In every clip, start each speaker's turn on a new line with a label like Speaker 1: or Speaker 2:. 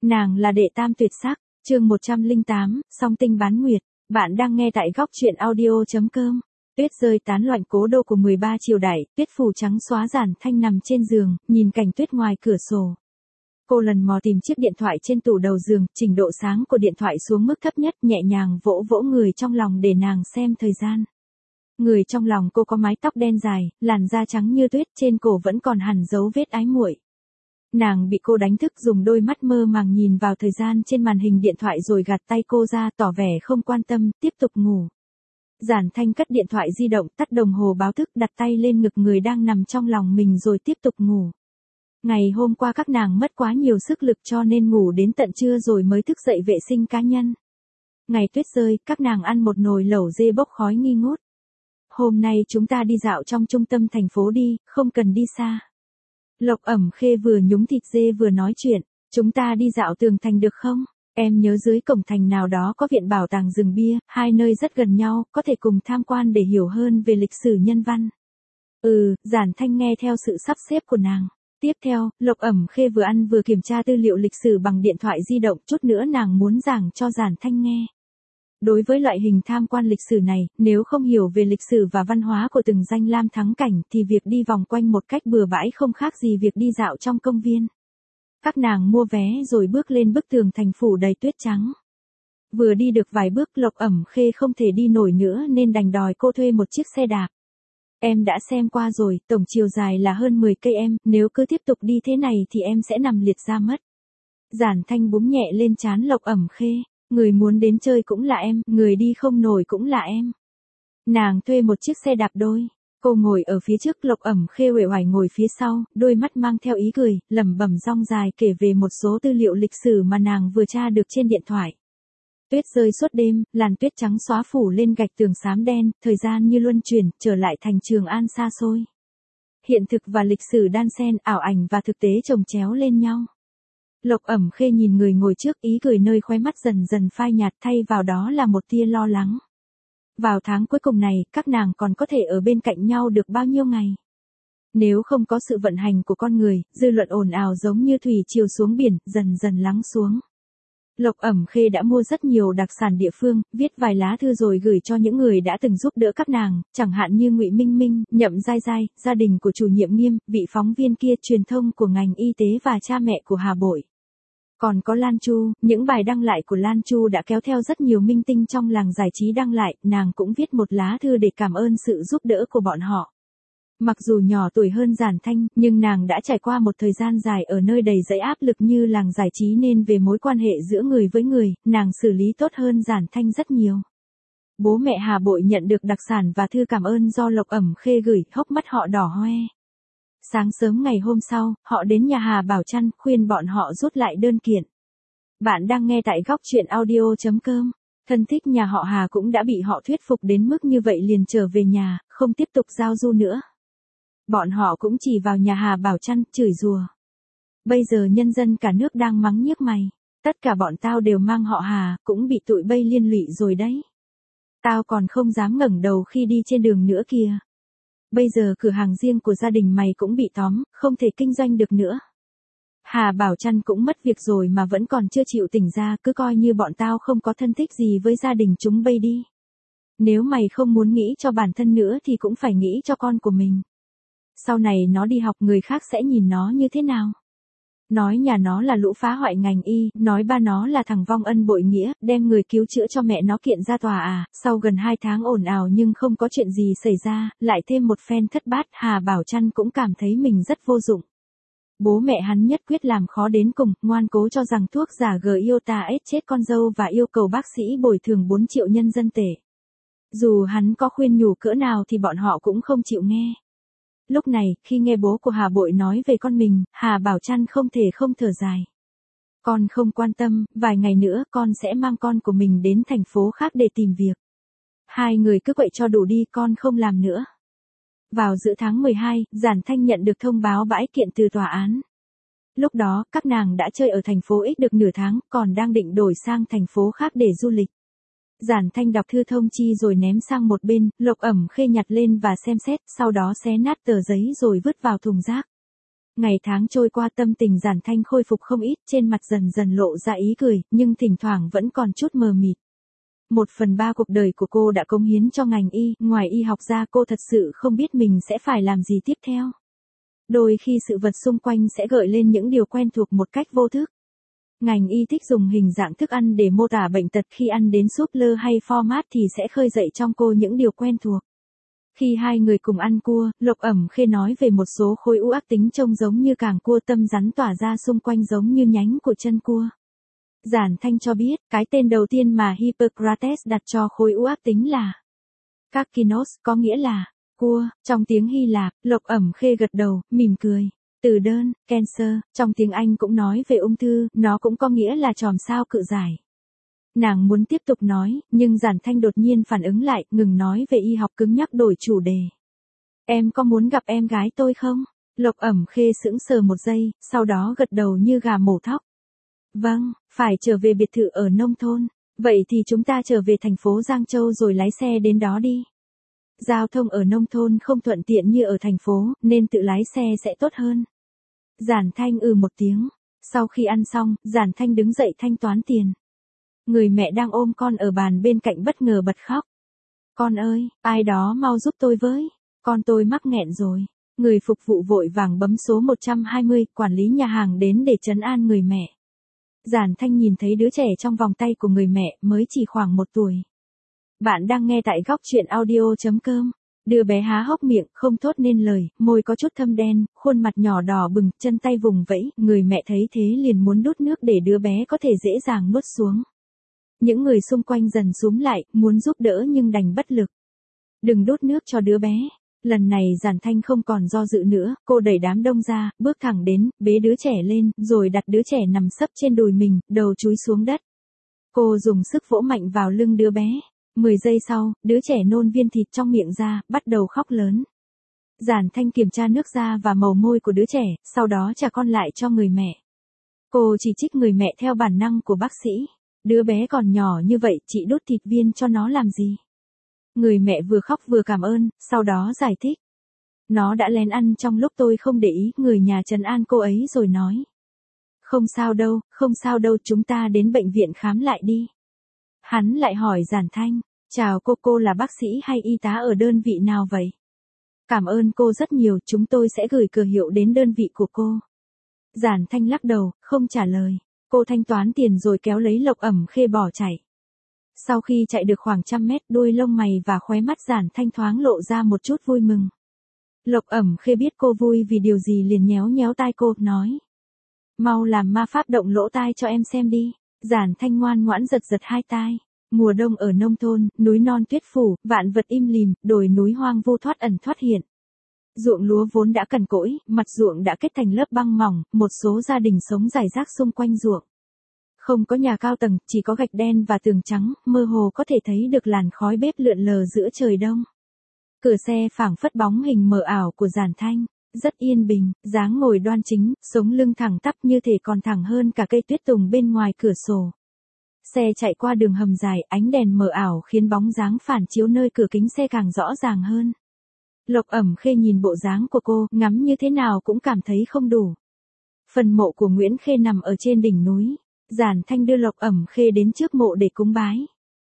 Speaker 1: Nàng là đệ tam tuyệt sắc, chương 108, song tinh bán nguyệt. Bạn đang nghe tại góc truyện audio.com. Tuyết rơi tán loạn cố đô của 13 triều đại, tuyết phủ trắng xóa Giản Thanh nằm trên giường, nhìn cảnh tuyết ngoài cửa sổ. Cô lần mò tìm chiếc điện thoại trên tủ đầu giường, chỉnh độ sáng của điện thoại xuống mức thấp nhất, nhẹ nhàng vỗ vỗ người trong lòng để nàng xem thời gian. Người trong lòng cô có mái tóc đen dài, làn da trắng như tuyết, trên cổ vẫn còn hằn dấu vết ái muội. Nàng bị cô đánh thức, dùng đôi mắt mơ màng nhìn vào thời gian trên màn hình điện thoại rồi gạt tay cô ra, tỏ vẻ không quan tâm, tiếp tục ngủ. Giản Thanh cất điện thoại di động, tắt đồng hồ báo thức, đặt tay lên ngực người đang nằm trong lòng mình rồi tiếp tục ngủ. Ngày hôm qua các nàng mất quá nhiều sức lực cho nên ngủ đến tận trưa rồi mới thức dậy vệ sinh cá nhân. Ngày tuyết rơi, các nàng ăn một nồi lẩu dê bốc khói nghi ngút. Hôm nay chúng ta đi dạo trong trung tâm thành phố đi, không cần đi xa. Lộc Ẩm Khê vừa nhúng thịt dê vừa nói chuyện, chúng ta đi dạo tường thành được không? Em nhớ dưới cổng thành nào đó có viện bảo tàng rừng bia, hai nơi rất gần nhau, có thể cùng tham quan để hiểu hơn về lịch sử nhân văn. Giản Thanh nghe theo sự sắp xếp của nàng. Tiếp theo, Lộc Ẩm Khê vừa ăn vừa kiểm tra tư liệu lịch sử bằng điện thoại di động, chút nữa nàng muốn giảng cho Giản Thanh nghe. Đối với loại hình tham quan lịch sử này, nếu không hiểu về lịch sử và văn hóa của từng danh lam thắng cảnh thì việc đi vòng quanh một cách bừa bãi không khác gì việc đi dạo trong công viên. Các nàng mua vé rồi bước lên bức tường thành phủ đầy tuyết trắng. Vừa đi được vài bước, Lộc Ẩm Khê không thể đi nổi nữa nên đành đòi cô thuê một chiếc xe đạp. Em đã xem qua rồi, tổng chiều dài là hơn 10 cây em, nếu cứ tiếp tục đi thế này thì em sẽ nằm liệt ra mất. Giản Thanh búng nhẹ lên trán Lộc Ẩm Khê. Người muốn đến chơi cũng là em, người đi không nổi cũng là em. Nàng thuê một chiếc xe đạp đôi. Cô ngồi ở phía trước, Lộc Ẩm Khê uể oải ngồi phía sau, đôi mắt mang theo ý cười, lẩm bẩm dong dài kể về một số tư liệu lịch sử mà nàng vừa tra được trên điện thoại. Tuyết rơi suốt đêm, làn tuyết trắng xóa phủ lên gạch tường xám đen, thời gian như luân chuyển, trở lại thành Trường An xa xôi. Hiện thực và lịch sử đan xen, ảo ảnh và thực tế chồng chéo lên nhau. Lộc Ẩm Khê nhìn người ngồi trước, ý cười nơi khóe mắt dần dần phai nhạt, thay vào đó là một tia lo lắng. Vào tháng cuối cùng này, các nàng còn có thể ở bên cạnh nhau được bao nhiêu ngày? Nếu không có sự vận hành của con người, dư luận ồn ào giống như thủy triều xuống biển, dần dần lắng xuống. Lộc Ẩm Khê đã mua rất nhiều đặc sản địa phương, viết vài lá thư rồi gửi cho những người đã từng giúp đỡ các nàng, chẳng hạn như Ngụy Minh Minh, Nhậm Giai Giai, gia đình của chủ nhiệm Nghiêm, vị phóng viên kia, truyền thông của ngành y tế và cha mẹ của Hà Bội. Còn có Lan Chu, những bài đăng lại của Lan Chu đã kéo theo rất nhiều minh tinh trong làng giải trí đăng lại, nàng cũng viết một lá thư để cảm ơn sự giúp đỡ của bọn họ. Mặc dù nhỏ tuổi hơn Giản Thanh, nhưng nàng đã trải qua một thời gian dài ở nơi đầy dẫy áp lực như làng giải trí nên về mối quan hệ giữa người với người, nàng xử lý tốt hơn Giản Thanh rất nhiều. Bố mẹ Hà Bội nhận được đặc sản và thư cảm ơn do Lộc Ẩm Khê gửi, hốc mắt họ đỏ hoe. Sáng sớm ngày hôm sau, họ đến nhà Hà Bảo Trăn, khuyên bọn họ rút lại đơn kiện. Bạn đang nghe tại góc truyện audio.com. Thân thích nhà họ Hà cũng đã bị họ thuyết phục đến mức như vậy liền trở về nhà, không tiếp tục giao du nữa. Bọn họ cũng chỉ vào nhà Hà Bảo Trăn, chửi rủa. Bây giờ nhân dân cả nước đang mắng nhiếc mày. Tất cả bọn tao đều mang họ Hà, cũng bị tụi bay liên lụy rồi đấy. Tao còn không dám ngẩng đầu khi đi trên đường nữa kìa. Bây giờ cửa hàng riêng của gia đình mày cũng bị tóm, không thể kinh doanh được nữa. Hà Bảo Trăn cũng mất việc rồi mà vẫn còn chưa chịu tỉnh ra, cứ coi như bọn tao không có thân thích gì với gia đình chúng bay đi. Nếu mày không muốn nghĩ cho bản thân nữa thì cũng phải nghĩ cho con của mình. Sau này nó đi học người khác sẽ nhìn nó như thế nào? Nói nhà nó là lũ phá hoại ngành y, nói ba nó là thằng vong ân bội nghĩa, đem người cứu chữa cho mẹ nó kiện ra tòa à. Sau gần 2 tháng ồn ào nhưng không có chuyện gì xảy ra, lại thêm một phen thất bát, Hà Bảo Trăn cũng cảm thấy mình rất vô dụng. Bố mẹ hắn nhất quyết làm khó đến cùng, ngoan cố cho rằng thuốc giả Iota chết con dâu và yêu cầu bác sĩ bồi thường 4 triệu nhân dân tệ. Dù hắn có khuyên nhủ cỡ nào thì bọn họ cũng không chịu nghe. Lúc này, khi nghe bố của Hà Bội nói về con mình, Hà Bảo Trăn không thể không thở dài. Con không quan tâm, vài ngày nữa con sẽ mang con của mình đến thành phố khác để tìm việc. Hai người cứ quậy cho đủ đi, con không làm nữa. Vào giữa tháng 12, Giản Thanh nhận được thông báo bãi kiện từ tòa án. Lúc đó, các nàng đã chơi ở thành phố X được nửa tháng, còn đang định đổi sang thành phố khác để du lịch. Giản Thanh đọc thư thông chi rồi ném sang một bên, Lộc Ẩm Khê nhặt lên và xem xét, sau đó xé nát tờ giấy rồi vứt vào thùng rác. Ngày tháng trôi qua tâm tình Giản Thanh khôi phục không ít, trên mặt dần dần lộ ra ý cười, nhưng thỉnh thoảng vẫn còn chút mờ mịt. 1/3 cuộc đời của cô đã cống hiến cho ngành y, ngoài y học ra cô thật sự không biết mình sẽ phải làm gì tiếp theo. Đôi khi sự vật xung quanh sẽ gợi lên những điều quen thuộc một cách vô thức. Ngành y thích dùng hình dạng thức ăn để mô tả bệnh tật, khi ăn đến súp lơ hay phô mát thì sẽ khơi dậy trong cô những điều quen thuộc. Khi hai người cùng ăn cua, Lộc Ẩm Khê nói về một số khối u ác tính trông giống như càng cua, tâm rắn tỏa ra xung quanh giống như nhánh của chân cua. Giản Thanh cho biết, cái tên đầu tiên mà Hippocrates đặt cho khối u ác tính là Karkinos, có nghĩa là cua, trong tiếng Hy Lạp. Lộc Ẩm Khê gật đầu, mỉm cười. Từ đơn, cancer, trong tiếng Anh cũng nói về ung thư, nó cũng có nghĩa là chòm sao cự giải. Nàng muốn tiếp tục nói, nhưng Giản Thanh đột nhiên phản ứng lại, ngừng nói về y học, cứng nhắc đổi chủ đề. Em có muốn gặp em gái tôi không? Lộc Ẩm Khê sững sờ một giây, sau đó gật đầu như gà mổ thóc. Vâng, phải trở về biệt thự ở nông thôn. Vậy thì chúng ta trở về thành phố Giang Châu rồi lái xe đến đó đi. Giao thông ở nông thôn không thuận tiện như ở thành phố, nên tự lái xe sẽ tốt hơn. Giản Thanh một tiếng. Sau khi ăn xong, Giản Thanh đứng dậy thanh toán tiền. Người mẹ đang ôm con ở bàn bên cạnh bất ngờ bật khóc. Con ơi, ai đó mau giúp tôi với. Con tôi mắc nghẹn rồi. Người phục vụ vội vàng bấm số 120, quản lý nhà hàng đến để trấn an người mẹ. Giản Thanh nhìn thấy đứa trẻ trong vòng tay của người mẹ, mới chỉ khoảng 1 tuổi. Bạn đang nghe tại góc truyện audio.com. Đứa bé há hốc miệng, không thốt nên lời, môi có chút thâm đen, khuôn mặt nhỏ đỏ bừng, chân tay vùng vẫy, người mẹ thấy thế liền muốn đút nước để đứa bé có thể dễ dàng nuốt xuống. Những người xung quanh dần xúm lại, muốn giúp đỡ nhưng đành bất lực. Đừng đút nước cho đứa bé. Lần này Giản Thanh không còn do dự nữa, cô đẩy đám đông ra, bước thẳng đến, bế đứa trẻ lên, rồi đặt đứa trẻ nằm sấp trên đùi mình, đầu chúi xuống đất. Cô dùng sức vỗ mạnh vào lưng đứa bé. 10 giây sau, đứa trẻ nôn viên thịt trong miệng ra, bắt đầu khóc lớn. Giản Thanh kiểm tra nước da và màu môi của đứa trẻ, sau đó trả con lại cho người mẹ. Cô chỉ trích người mẹ theo bản năng của bác sĩ. Đứa bé còn nhỏ như vậy, chị đút thịt viên cho nó làm gì? Người mẹ vừa khóc vừa cảm ơn, sau đó giải thích. Nó đã lén ăn trong lúc tôi không để ý, người nhà trấn an cô ấy rồi nói. Không sao đâu, chúng ta đến bệnh viện khám lại đi. Hắn lại hỏi Giản Thanh, chào cô là bác sĩ hay y tá ở đơn vị nào vậy? Cảm ơn cô rất nhiều, chúng tôi sẽ gửi cờ hiệu đến đơn vị của cô. Giản Thanh lắc đầu, không trả lời. Cô thanh toán tiền rồi kéo lấy Lộc Ẩm Khê bỏ chạy. Sau khi chạy được khoảng 100 mét, đuôi lông mày và khóe mắt Giản Thanh thoáng lộ ra một chút vui mừng. Lộc Ẩm Khê biết cô vui vì điều gì liền nhéo nhéo tai cô, nói. Mau làm ma pháp động lỗ tai cho em xem đi. Giản Thanh ngoan ngoãn giật hai tai. Mùa đông ở nông thôn, núi non tuyết phủ, vạn vật im lìm, đồi núi hoang vu thoát ẩn thoát hiện. Ruộng lúa vốn đã cằn cỗi, mặt ruộng đã kết thành lớp băng mỏng, một số gia đình sống rải rác xung quanh ruộng. Không có nhà cao tầng, chỉ có gạch đen và tường trắng, mơ hồ có thể thấy được làn khói bếp lượn lờ giữa trời đông. Cửa xe phảng phất bóng hình mờ ảo của Giản Thanh, rất yên bình, dáng ngồi đoan chính, sống lưng thẳng tắp như thể còn thẳng hơn cả cây tuyết tùng bên ngoài cửa sổ. Xe chạy qua đường hầm dài, ánh đèn mờ ảo khiến bóng dáng phản chiếu nơi cửa kính xe càng rõ ràng hơn. Lộc Ẩm Khê nhìn bộ dáng của cô, ngắm như thế nào cũng cảm thấy không đủ. Phần mộ của Nguyễn Khê nằm ở trên đỉnh núi. Giản Thanh đưa Lộc Ẩm Khê đến trước mộ để cúng bái.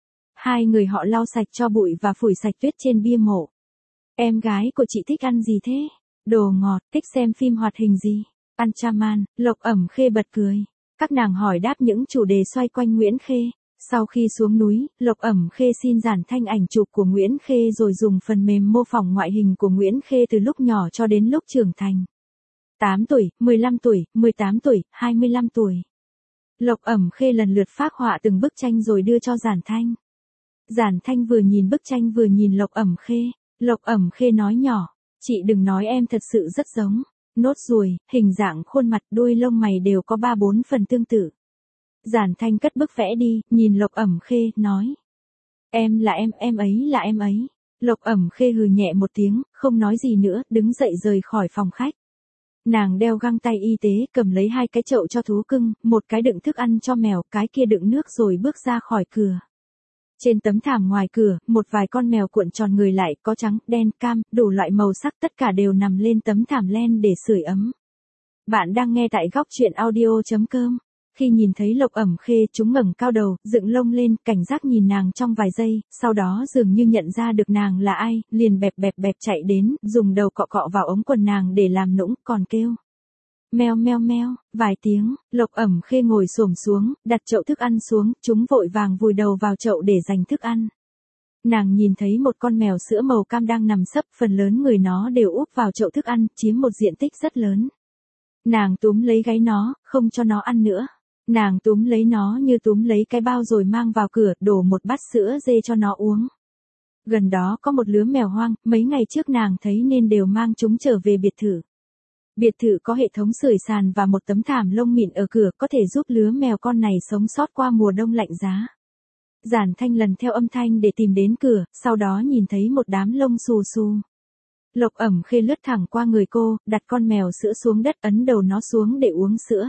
Speaker 1: Hai người họ lau sạch tro bụi và phủi sạch tuyết trên bia mộ. Em gái của chị thích ăn gì thế? Đồ ngọt, thích xem phim hoạt hình gì? Ăn chaman, Lộc Ẩm Khê bật cười. Các nàng hỏi đáp những chủ đề xoay quanh Nguyễn Khê. Sau khi xuống núi, Lộc Ẩm Khê xin Giản Thanh ảnh chụp của Nguyễn Khê rồi dùng phần mềm mô phỏng ngoại hình của Nguyễn Khê từ lúc nhỏ cho đến lúc trưởng thành. 8 tuổi, 15 tuổi, 18 tuổi, 25 tuổi. Lộc Ẩm Khê lần lượt phác họa từng bức tranh rồi đưa cho Giản Thanh. Giản Thanh vừa nhìn bức tranh vừa nhìn Lộc Ẩm Khê. Lộc Ẩm Khê nói nhỏ, chị đừng nói em thật sự rất giống. Nốt ruồi, hình dạng khuôn mặt, đuôi lông mày đều có 3-4 phần tương tự. Giản Thanh cất bức vẽ đi, nhìn Lộc Ẩm Khê, nói. Em là em ấy là em ấy. Lộc Ẩm Khê hừ nhẹ một tiếng, không nói gì nữa, đứng dậy rời khỏi phòng khách. Nàng đeo găng tay y tế, cầm lấy 2 cái chậu cho thú cưng, một cái đựng thức ăn cho mèo, cái kia đựng nước rồi bước ra khỏi cửa. Trên tấm thảm ngoài cửa, một vài con mèo cuộn tròn người lại, có trắng, đen, cam, đủ loại màu sắc, tất cả đều nằm lên tấm thảm len để sưởi ấm. Bạn đang nghe tại góc chuyện audio.com. Khi nhìn thấy Lộc Ẩm Khê, chúng ngẩng cao đầu, dựng lông lên, cảnh giác nhìn nàng trong vài giây, sau đó dường như nhận ra được nàng là ai, liền bẹp bẹp bẹp chạy đến, dùng đầu cọ cọ vào ống quần nàng để làm nũng, còn kêu. Meo meo meo, vài tiếng, Lộc Ẩm Khê ngồi xổm xuống, đặt chậu thức ăn xuống, chúng vội vàng vùi đầu vào chậu để dành thức ăn. Nàng nhìn thấy một con mèo sữa màu cam đang nằm sấp, phần lớn người nó đều úp vào chậu thức ăn, chiếm một diện tích rất lớn. Nàng túm lấy gáy nó, không cho nó ăn nữa. Nàng túm lấy nó như túm lấy cái bao rồi mang vào cửa, đổ một bát sữa dê cho nó uống. Gần đó có một lứa mèo hoang, mấy ngày trước nàng thấy nên đều mang chúng trở về biệt thự. Biệt thự có hệ thống sưởi sàn và một tấm thảm lông mịn ở cửa, có thể giúp lứa mèo con này sống sót qua mùa đông lạnh giá. Giản Thanh lần theo âm thanh để tìm đến cửa, sau đó nhìn thấy một đám lông xù xù. Lộc Ẩm Khê lướt thẳng qua người cô, đặt con mèo sữa xuống đất, ấn đầu nó xuống để uống sữa.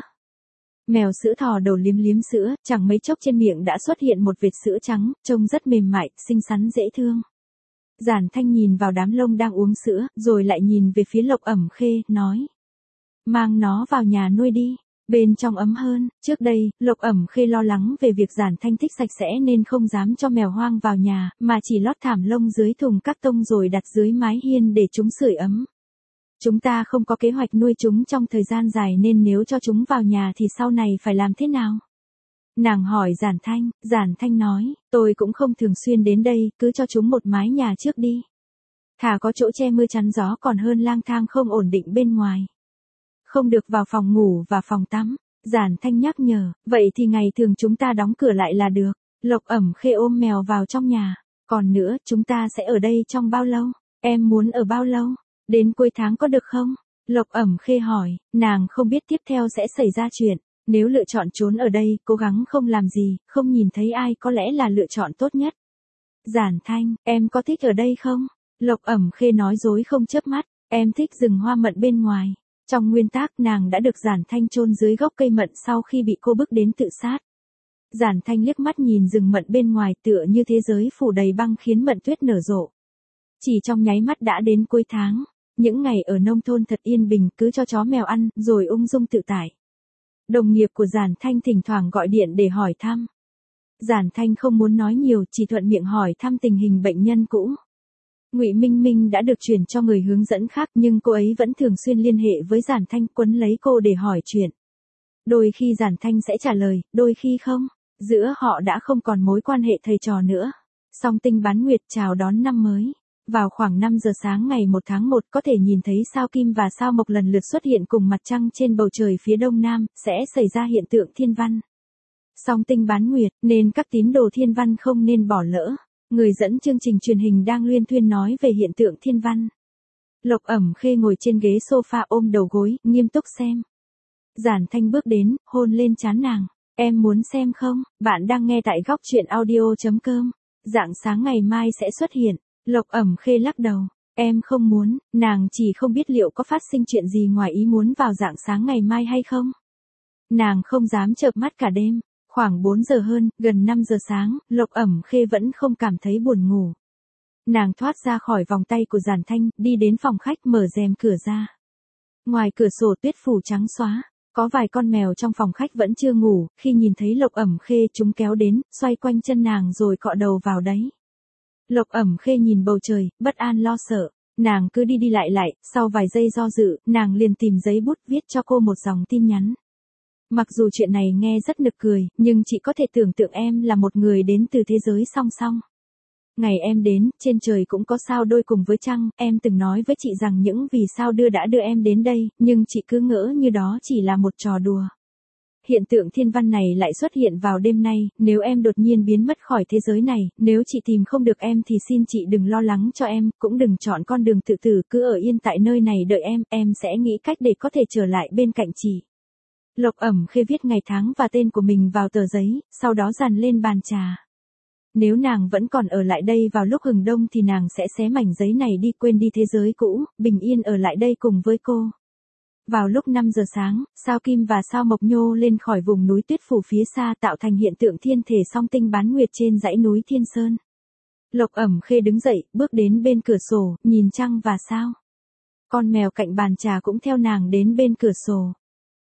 Speaker 1: Mèo sữa thò đầu liếm liếm sữa, chẳng mấy chốc trên miệng đã xuất hiện một vệt sữa trắng, trông rất mềm mại, xinh xắn dễ thương. Giản Thanh nhìn vào đám lông đang uống sữa, rồi lại nhìn về phía Lộc Ẩm Khê, nói. Mang nó vào nhà nuôi đi. Bên trong ấm hơn. Trước đây, Lộc Ẩm Khê lo lắng về việc Giản Thanh thích sạch sẽ nên không dám cho mèo hoang vào nhà, mà chỉ lót thảm lông dưới thùng các tông rồi đặt dưới mái hiên để chúng sưởi ấm. Chúng ta không có kế hoạch nuôi chúng trong thời gian dài nên nếu cho chúng vào nhà thì sau này phải làm thế nào? Nàng hỏi Giản Thanh nói, tôi cũng không thường xuyên đến đây, cứ cho chúng một mái nhà trước đi. Thà có chỗ che mưa chắn gió còn hơn lang thang không ổn định bên ngoài. Không được vào phòng ngủ và phòng tắm. Giản Thanh nhắc nhở, vậy thì ngày thường chúng ta đóng cửa lại là được. Lộc Ẩm Khê ôm mèo vào trong nhà. Còn nữa, chúng ta sẽ ở đây trong bao lâu? Em muốn ở bao lâu? Đến cuối tháng có được không? Lộc Ẩm Khê hỏi, nàng không biết tiếp theo sẽ xảy ra chuyện. Nếu lựa chọn trốn ở đây, cố gắng không làm gì, không nhìn thấy ai có lẽ là lựa chọn tốt nhất. Giản Thanh, em có thích ở đây không? Lộc Ẩm Khê nói dối không chớp mắt, em thích rừng hoa mận bên ngoài. Trong nguyên tắc nàng đã được Giản Thanh chôn dưới gốc cây mận sau khi bị cô bức đến tự sát. Giản Thanh liếc mắt nhìn rừng mận bên ngoài tựa như thế giới phủ đầy băng khiến mận tuyết nở rộ. Chỉ trong nháy mắt đã đến cuối tháng. Những ngày ở nông thôn thật yên bình, cứ cho chó mèo ăn, rồi ung dung tự tại. Đồng nghiệp của Giản Thanh thỉnh thoảng gọi điện để hỏi thăm. Giản Thanh không muốn nói nhiều, chỉ thuận miệng hỏi thăm tình hình bệnh nhân cũ. Ngụy Minh Minh đã được chuyển cho người hướng dẫn khác nhưng cô ấy vẫn thường xuyên liên hệ với Giản Thanh, quấn lấy cô để hỏi chuyện. Đôi khi Giản Thanh sẽ trả lời, đôi khi không. Giữa họ đã không còn mối quan hệ thầy trò nữa. Song Tinh Bán Nguyệt chào đón năm mới. Vào khoảng 5 giờ sáng ngày 1 tháng 1 có thể nhìn thấy sao Kim và sao Mộc lần lượt xuất hiện cùng mặt trăng trên bầu trời phía đông nam, sẽ xảy ra hiện tượng thiên văn. Song Tinh Bán Nguyệt, nên các tín đồ thiên văn không nên bỏ lỡ. Người dẫn chương trình truyền hình đang luyên thuyên nói về hiện tượng thiên văn. Lộc Ẩm Khê ngồi trên ghế sofa ôm đầu gối, nghiêm túc xem. Giản Thanh bước đến, hôn lên trán nàng. Em muốn xem không? Bạn đang nghe tại góc chuyện audio.com. Rạng sáng ngày mai sẽ xuất hiện. Lộc Ẩm Khê lắc đầu. Em không muốn, nàng chỉ không biết liệu có phát sinh chuyện gì ngoài ý muốn vào rạng sáng ngày mai hay không. Nàng không dám chợp mắt cả đêm. Khoảng 4 giờ hơn, gần 5 giờ sáng, Lộc Ẩm Khê vẫn không cảm thấy buồn ngủ. Nàng thoát ra khỏi vòng tay của Giản Thanh, đi đến phòng khách mở rèm cửa ra. Ngoài cửa sổ tuyết phủ trắng xóa, có vài con mèo trong phòng khách vẫn chưa ngủ, khi nhìn thấy Lộc Ẩm Khê chúng kéo đến, xoay quanh chân nàng rồi cọ đầu vào đấy. Lộc Ẩm Khê nhìn bầu trời, bất an lo sợ, nàng cứ đi đi lại lại, sau vài giây do dự, nàng liền tìm giấy bút viết cho cô một dòng tin nhắn. Mặc dù chuyện này nghe rất nực cười, nhưng chị có thể tưởng tượng em là một người đến từ thế giới song song. Ngày em đến, trên trời cũng có sao đôi cùng với trăng, em từng nói với chị rằng những vì sao đã đưa em đến đây, nhưng chị cứ ngỡ như đó chỉ là một trò đùa. Hiện tượng thiên văn này lại xuất hiện vào đêm nay, nếu em đột nhiên biến mất khỏi thế giới này, nếu chị tìm không được em thì xin chị đừng lo lắng cho em, cũng đừng chọn con đường tự tử, cứ ở yên tại nơi này đợi em sẽ nghĩ cách để có thể trở lại bên cạnh chị. Lộc Ẩm Khê viết ngày tháng và tên của mình vào tờ giấy, sau đó dàn lên bàn trà. Nếu nàng vẫn còn ở lại đây vào lúc hừng đông thì nàng sẽ xé mảnh giấy này đi, quên đi thế giới cũ, bình yên ở lại đây cùng với cô. Vào lúc 5 giờ sáng, sao Kim và sao Mộc nhô lên khỏi vùng núi tuyết phủ phía xa tạo thành hiện tượng thiên thể song tinh bán nguyệt trên dãy núi Thiên Sơn. Lộc Ẩm Khê đứng dậy, bước đến bên cửa sổ, nhìn trăng và sao. Con mèo cạnh bàn trà cũng theo nàng đến bên cửa sổ.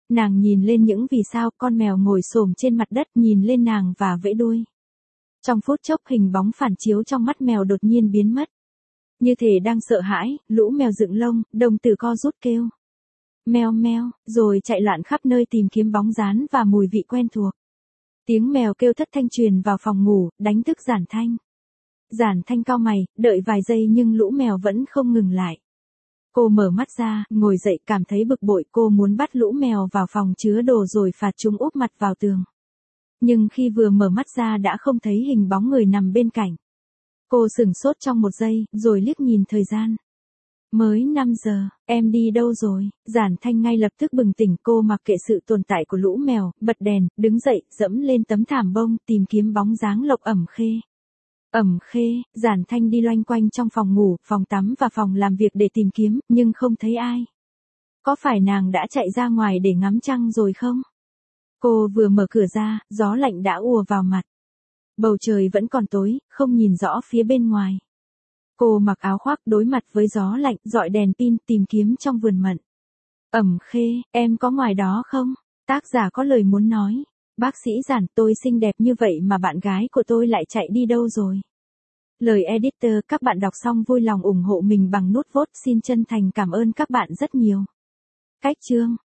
Speaker 1: Nàng nhìn lên những vì sao, con mèo ngồi xổm trên mặt đất nhìn lên nàng và vẫy đuôi. Trong phút chốc hình bóng phản chiếu trong mắt mèo đột nhiên biến mất. Như thể đang sợ hãi, lũ mèo dựng lông, đồng tử co rút kêu. Meo meo, rồi chạy loạn khắp nơi tìm kiếm bóng dáng và mùi vị quen thuộc. Tiếng mèo kêu thất thanh truyền vào phòng ngủ, đánh thức Giản Thanh. Giản Thanh cau mày, đợi vài giây nhưng lũ mèo vẫn không ngừng lại. Cô mở mắt ra, ngồi dậy cảm thấy bực bội, cô muốn bắt lũ mèo vào phòng chứa đồ rồi phạt chúng úp mặt vào tường. Nhưng khi vừa mở mắt ra đã không thấy hình bóng người nằm bên cạnh. Cô sửng sốt trong một giây, rồi liếc nhìn thời gian. Mới 5 giờ, em đi đâu rồi? Giản Thanh ngay lập tức bừng tỉnh, cô mặc kệ sự tồn tại của lũ mèo, bật đèn, đứng dậy, dẫm lên tấm thảm bông, tìm kiếm bóng dáng Lộc Ẩm Khê. Ẩm Khê, Giản Thanh đi loanh quanh trong phòng ngủ, phòng tắm và phòng làm việc để tìm kiếm, nhưng không thấy ai. Có phải nàng đã chạy ra ngoài để ngắm trăng rồi không? Cô vừa mở cửa ra, gió lạnh đã ùa vào mặt. Bầu trời vẫn còn tối, không nhìn rõ phía bên ngoài. Cô mặc áo khoác đối mặt với gió lạnh, dọi đèn pin tìm kiếm trong vườn mận. Ẩm Khê, em có ngoài đó không? Tác giả có lời muốn nói. Bác sĩ Giản, tôi xinh đẹp như vậy mà bạn gái của tôi lại chạy đi đâu rồi? Lời editor, các bạn đọc xong vui lòng ủng hộ mình bằng nút vote, xin chân thành cảm ơn các bạn rất nhiều. Cách chương